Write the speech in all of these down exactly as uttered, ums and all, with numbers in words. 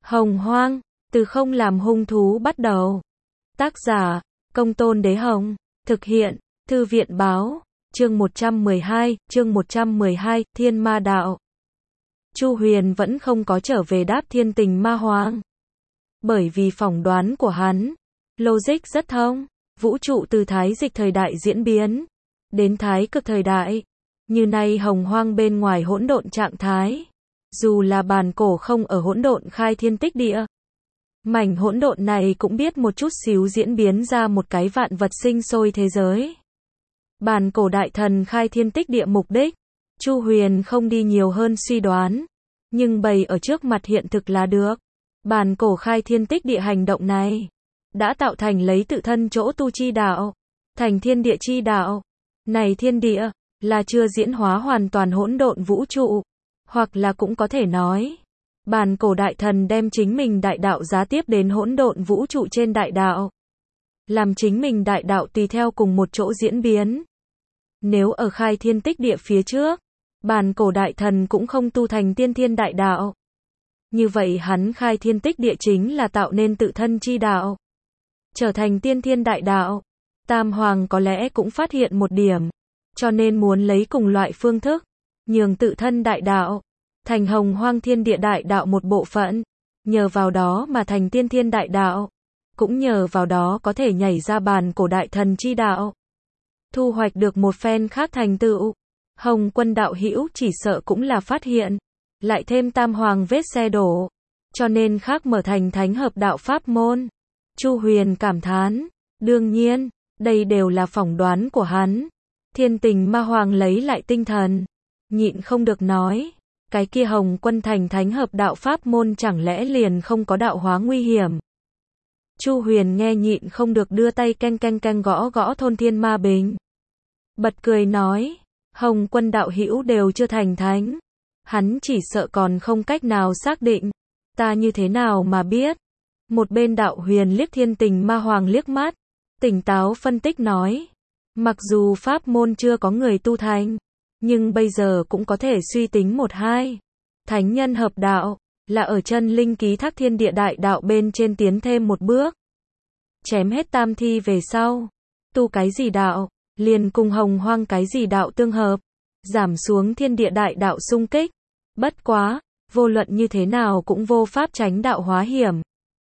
Hồng Hoang, từ không làm hung thú bắt đầu. Tác giả, Công Tôn Đế Hồng. Thực hiện, Thư viện báo. Chương một trăm mười hai, chương một trăm mười hai, Thiên Ma Đạo. Chu Huyền vẫn không có trở về đáp Thiên Tình Ma Hoàng. Bởi vì phỏng đoán của hắn, logic rất thông, vũ trụ từ thái dịch thời đại diễn biến đến thái cực thời đại, như nay hồng hoang bên ngoài hỗn độn trạng thái. Dù là bàn cổ không ở hỗn độn khai thiên tích địa, mảnh hỗn độn này cũng biết một chút xíu diễn biến ra một cái vạn vật sinh sôi thế giới. Bàn cổ đại thần khai thiên tích địa mục đích, Chu Huyền không đi nhiều hơn suy đoán, nhưng bày ở trước mặt hiện thực là được. Bàn cổ khai thiên tích địa hành động này, đã tạo thành lấy tự thân chỗ tu chi đạo, thành thiên địa chi đạo. Này thiên địa, là chưa diễn hóa hoàn toàn hỗn độn vũ trụ, hoặc là cũng có thể nói, bàn cổ đại thần đem chính mình đại đạo giá tiếp đến hỗn độn vũ trụ trên đại đạo, làm chính mình đại đạo tùy theo cùng một chỗ diễn biến. Nếu ở khai thiên tích địa phía trước, bàn cổ đại thần cũng không tu thành tiên thiên đại đạo, như vậy hắn khai thiên tích địa chính là tạo nên tự thân chi đạo, trở thành tiên thiên đại đạo. Tam Hoàng có lẽ cũng phát hiện một điểm, cho nên muốn lấy cùng loại phương thức, nhường tự thân đại đạo, thành hồng hoang thiên địa đại đạo một bộ phận, nhờ vào đó mà thành tiên thiên đại đạo, cũng nhờ vào đó có thể nhảy ra bàn cổ đại thần chi đạo, thu hoạch được một phen khác thành tựu. Hồng Quân đạo hữu chỉ sợ cũng là phát hiện, lại thêm Tam Hoàng vết xe đổ, cho nên khác mở thành thánh hợp đạo pháp môn. Chu Huyền cảm thán, đương nhiên, đây đều là phỏng đoán của hắn. Thiên Tình Ma Hoàng lấy lại tinh thần, nhịn không được nói, cái kia Hồng Quân thành thánh hợp đạo pháp môn chẳng lẽ liền không có đạo hóa nguy hiểm. Chu Huyền nghe nhịn không được đưa tay canh canh canh gõ gõ thôn thiên ma bình. Bật cười nói, Hồng Quân đạo hữu đều chưa thành thánh, hắn chỉ sợ còn không cách nào xác định, ta như thế nào mà biết. Một bên đạo huyền liếc Thiên Tình Ma Hoàng liếc mắt, tỉnh táo phân tích nói, mặc dù pháp môn chưa có người tu thành, nhưng bây giờ cũng có thể suy tính một hai. Thánh nhân hợp đạo, là ở chân linh ký thác thiên địa đại đạo bên trên tiến thêm một bước. Chém hết tam thi về sau, tu cái gì đạo, liền cùng hồng hoang cái gì đạo tương hợp, giảm xuống thiên địa đại đạo xung kích. Bất quá, vô luận như thế nào cũng vô pháp tránh đạo hóa hiểm.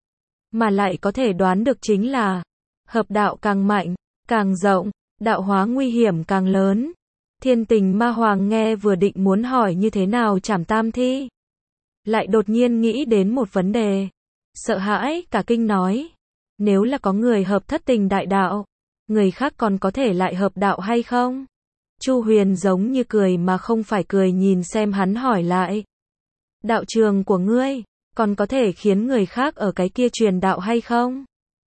Mà lại có thể đoán được chính là, hợp đạo càng mạnh, càng rộng, đạo hóa nguy hiểm càng lớn. Thiên Tình Ma Hoàng nghe vừa định muốn hỏi như thế nào trảm tam thi, lại đột nhiên nghĩ đến một vấn đề, sợ hãi cả kinh nói, nếu là có người hợp thất tình đại đạo, người khác còn có thể lại hợp đạo hay không? Chu Huyền giống như cười mà không phải cười nhìn xem hắn hỏi lại, đạo trường của ngươi, còn có thể khiến người khác ở cái kia truyền đạo hay không?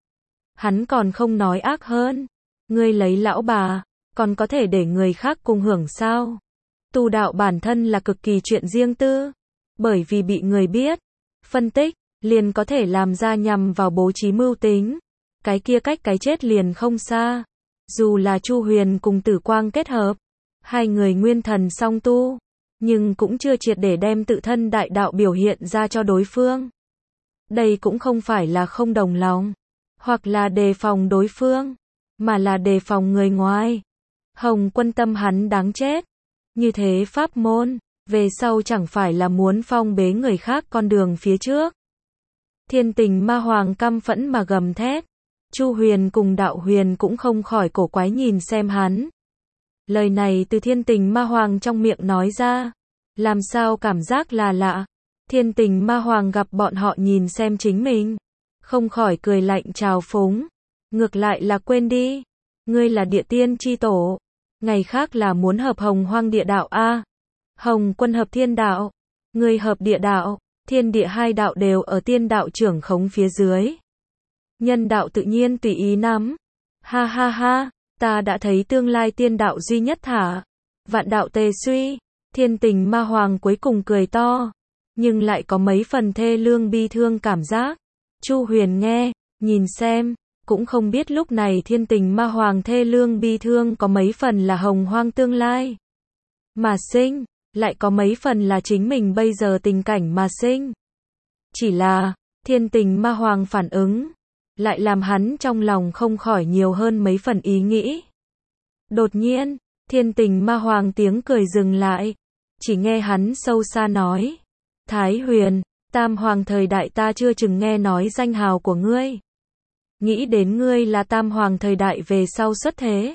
Hắn còn không nói ác hơn, ngươi lấy lão bà, còn có thể để người khác cùng hưởng sao? Tu đạo bản thân là cực kỳ chuyện riêng tư, bởi vì bị người biết, phân tích, liền có thể làm ra nhằm vào bố trí mưu tính, cái kia cách cái chết liền không xa. Dù là Chu Huyền cùng Tử Quang kết hợp, hai người nguyên thần song tu, nhưng cũng chưa triệt để đem tự thân đại đạo biểu hiện ra cho đối phương. Đây cũng không phải là không đồng lòng, hoặc là đề phòng đối phương, mà là đề phòng người ngoài. Hồng Quân tâm hắn đáng chết, như thế pháp môn, về sau chẳng phải là muốn phong bế người khác con đường phía trước. Thiên Tình Ma Hoàng căm phẫn mà gầm thét, Chu Huyền cùng đạo huyền cũng không khỏi cổ quái nhìn xem hắn. Lời này từ Thiên Tình Ma Hoàng trong miệng nói ra, làm sao cảm giác là lạ. Thiên Tình Ma Hoàng gặp bọn họ nhìn xem chính mình, không khỏi cười lạnh trào phúng, ngược lại là quên đi, ngươi là địa tiên chi tổ, ngày khác là muốn hợp hồng hoang địa đạo a. Hồng Quân hợp thiên đạo, ngươi hợp địa đạo, thiên địa hai đạo đều ở tiên đạo trưởng khống phía dưới. Nhân đạo tự nhiên tùy ý nắm. Ha ha ha, ta đã thấy tương lai tiên đạo duy nhất thả, vạn đạo tề suy. Thiên Tình Ma Hoàng cuối cùng cười to, nhưng lại có mấy phần thê lương bi thương cảm giác. Chu Huyền nghe, nhìn xem, cũng không biết lúc này Thiên Tình Ma Hoàng thê lương bi thương có mấy phần là hồng hoang tương lai mà sinh, lại có mấy phần là chính mình bây giờ tình cảnh mà sinh. Chỉ là, Thiên Tình Ma Hoàng phản ứng, lại làm hắn trong lòng không khỏi nhiều hơn mấy phần ý nghĩ. Đột nhiên, Thiên Tình Ma Hoàng tiếng cười dừng lại, chỉ nghe hắn sâu xa nói, Thái Huyền, Tam Hoàng thời đại ta chưa chừng nghe nói danh hào của ngươi. Nghĩ đến ngươi là Tam Hoàng thời đại về sau xuất thế.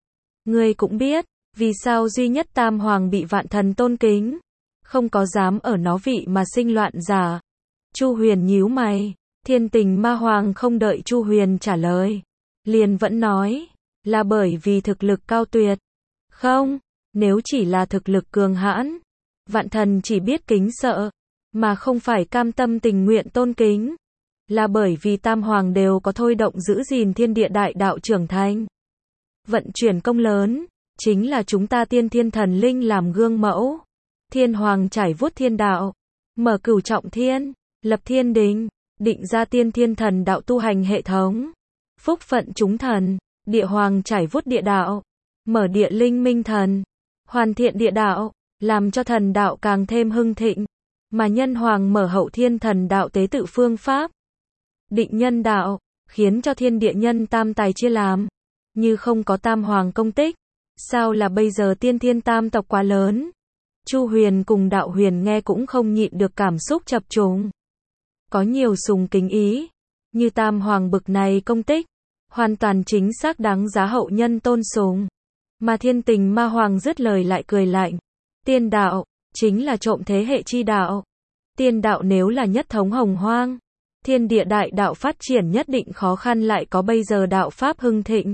Ngươi cũng biết, vì sao duy nhất Tam Hoàng bị vạn thần tôn kính, không có dám ở nó vị mà sinh loạn giả. Chu Huyền nhíu mày, Thiên Tình Ma Hoàng không đợi Chu Huyền trả lời, liền vẫn nói, là bởi vì thực lực cao tuyệt. Không, nếu chỉ là thực lực cường hãn, vạn thần chỉ biết kính sợ, mà không phải cam tâm tình nguyện tôn kính. Là bởi vì Tam Hoàng đều có thôi động giữ gìn thiên địa đại đạo trưởng thành. Vận chuyển công lớn, chính là chúng ta tiên thiên thần linh làm gương mẫu. Thiên Hoàng trải vuốt thiên đạo, mở cửu trọng thiên, lập thiên đình, định ra tiên thiên thần đạo tu hành hệ thống. Phúc phận chúng thần, địa Hoàng trải vuốt địa đạo, mở địa linh minh thần, hoàn thiện địa đạo, làm cho thần đạo càng thêm hưng thịnh. Mà nhân Hoàng mở hậu thiên thần đạo tế tự phương pháp, định nhân đạo, khiến cho thiên địa nhân tam tài chia làm. Như không có Tam Hoàng công tích, sao là bây giờ tiên thiên tam tộc quá lớn. Chu Huyền cùng Đạo Huyền nghe cũng không nhịn được cảm xúc chập trùng. Có nhiều sùng kính ý, như Tam Hoàng bực này công tích, hoàn toàn chính xác đáng giá hậu nhân tôn sùng. Mà Thiên Tình Ma Hoàng dứt lời lại cười lạnh. Tiên đạo, chính là trộm thế hệ chi đạo. Tiên đạo nếu là nhất thống hồng hoang, thiên địa đại đạo phát triển nhất định khó khăn lại có bây giờ đạo pháp hưng thịnh.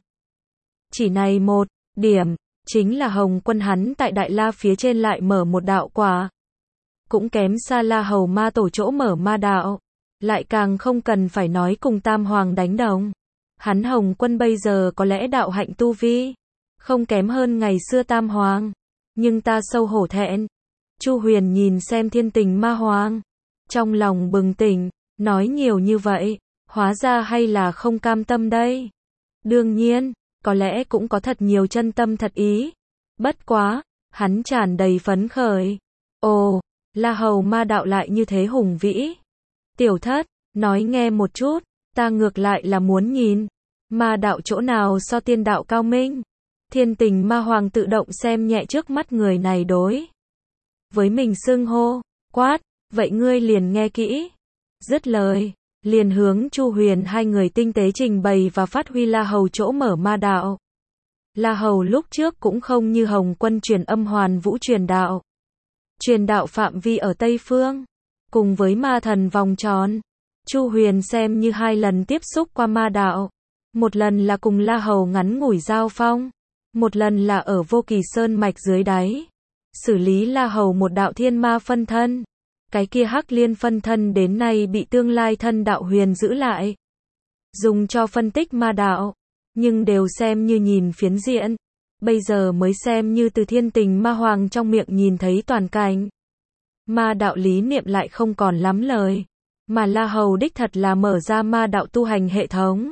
Chỉ này một điểm, chính là Hồng Quân hắn tại Đại La phía trên lại mở một đạo quả. Cũng kém xa La Hầu Ma Tổ chỗ mở ma đạo. Lại càng không cần phải nói cùng Tam Hoàng đánh đồng. Hắn Hồng Quân bây giờ có lẽ đạo hạnh tu vi không kém hơn ngày xưa Tam Hoàng. Nhưng ta sâu hổ thẹn. Chu Huyền nhìn xem Thiên Tình Ma Hoàng, trong lòng bừng tỉnh, nói nhiều như vậy, hóa ra hay là không cam tâm đây. Đương nhiên, có lẽ cũng có thật nhiều chân tâm thật ý. Bất quá, hắn tràn đầy phấn khởi. Ồ, La Hầu Ma đạo lại như thế hùng vĩ. Tiểu Thất, nói nghe một chút, ta ngược lại là muốn nhìn. Ma đạo chỗ nào so tiên đạo cao minh? Thiên Tình Ma Hoàng tự động xem nhẹ trước mắt người này đối với mình xưng hô, quát, vậy ngươi liền nghe kỹ. Dứt lời, liền hướng Chu Huyền hai người tinh tế trình bày và phát huy La Hầu chỗ mở ma đạo. La Hầu lúc trước cũng không như Hồng Quân truyền âm hoàn vũ truyền đạo. Truyền đạo phạm vi ở Tây Phương, cùng với ma thần vòng tròn. Chu Huyền xem như hai lần tiếp xúc qua ma đạo. Một lần là cùng La Hầu ngắn ngủi giao phong. Một lần là ở Vô Kỳ Sơn mạch dưới đáy. Xử lý La Hầu một đạo thiên ma phân thân. Cái kia Hắc Liên phân thân đến nay bị tương lai thân đạo Huyền giữ lại. Dùng cho phân tích ma đạo. Nhưng đều xem như nhìn phiến diện. Bây giờ mới xem như từ Thiên Tình Ma Hoàng trong miệng nhìn thấy toàn cảnh. Ma đạo lý niệm lại không còn lắm lời. Mà La Hầu đích thật là mở ra ma đạo tu hành hệ thống.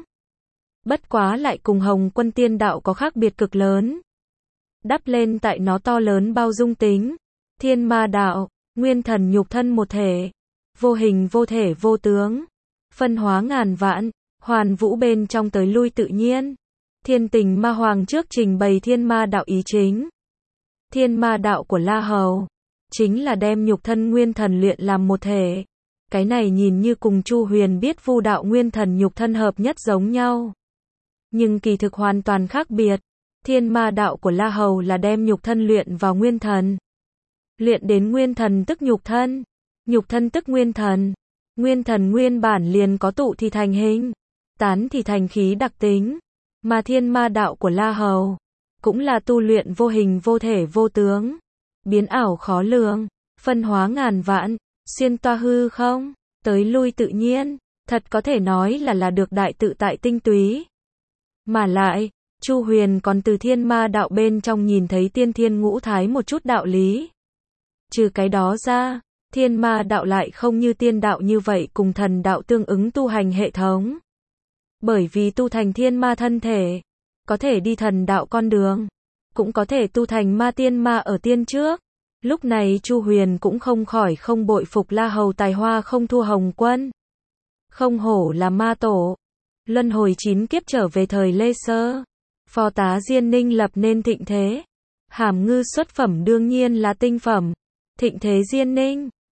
Bất quá lại cùng Hồng Quân tiên đạo có khác biệt cực lớn. Đắp lên tại nó to lớn bao dung tính. Thiên ma đạo, nguyên thần nhục thân một thể. Vô hình vô thể vô tướng. Phân hóa ngàn vạn, hoàn vũ bên trong tới lui tự nhiên. Thiên Tình Ma Hoàng trước trình bày thiên ma đạo ý chính. Thiên ma đạo của La Hầu chính là đem nhục thân nguyên thần luyện làm một thể. Cái này nhìn như cùng Chu Huyền biết vu đạo nguyên thần nhục thân hợp nhất giống nhau. Nhưng kỳ thực hoàn toàn khác biệt. Thiên ma đạo của La Hầu là đem nhục thân luyện vào nguyên thần. Luyện đến nguyên thần tức nhục thân. Nhục thân tức nguyên thần. Nguyên thần nguyên bản liền có tụ thì thành hình. Tán thì thành khí đặc tính. Mà thiên ma đạo của La Hầu cũng là tu luyện vô hình vô thể vô tướng. Biến ảo khó lường. Phân hóa ngàn vạn. Xuyên toa hư không. Tới lui tự nhiên. Thật có thể nói là là được đại tự tại tinh túy. Mà lại, Chu Huyền còn từ thiên ma đạo bên trong nhìn thấy tiên thiên ngũ thái một chút đạo lý. Trừ cái đó ra, thiên ma đạo lại không như tiên đạo như vậy cùng thần đạo tương ứng tu hành hệ thống. Bởi vì tu thành thiên ma thân thể, có thể đi thần đạo con đường, cũng có thể tu thành ma tiên ma ở tiên trước. Lúc này Chu Huyền cũng không khỏi không bội phục La Hầu tài hoa không thua Hồng Quân. Không hổ là ma tổ. Luân hồi chín kiếp trở về thời Lê Sơ. Phò tá Diên Ninh lập nên thịnh thế. Hàm ngư xuất phẩm đương nhiên là tinh phẩm. Thịnh thế Diên Ninh.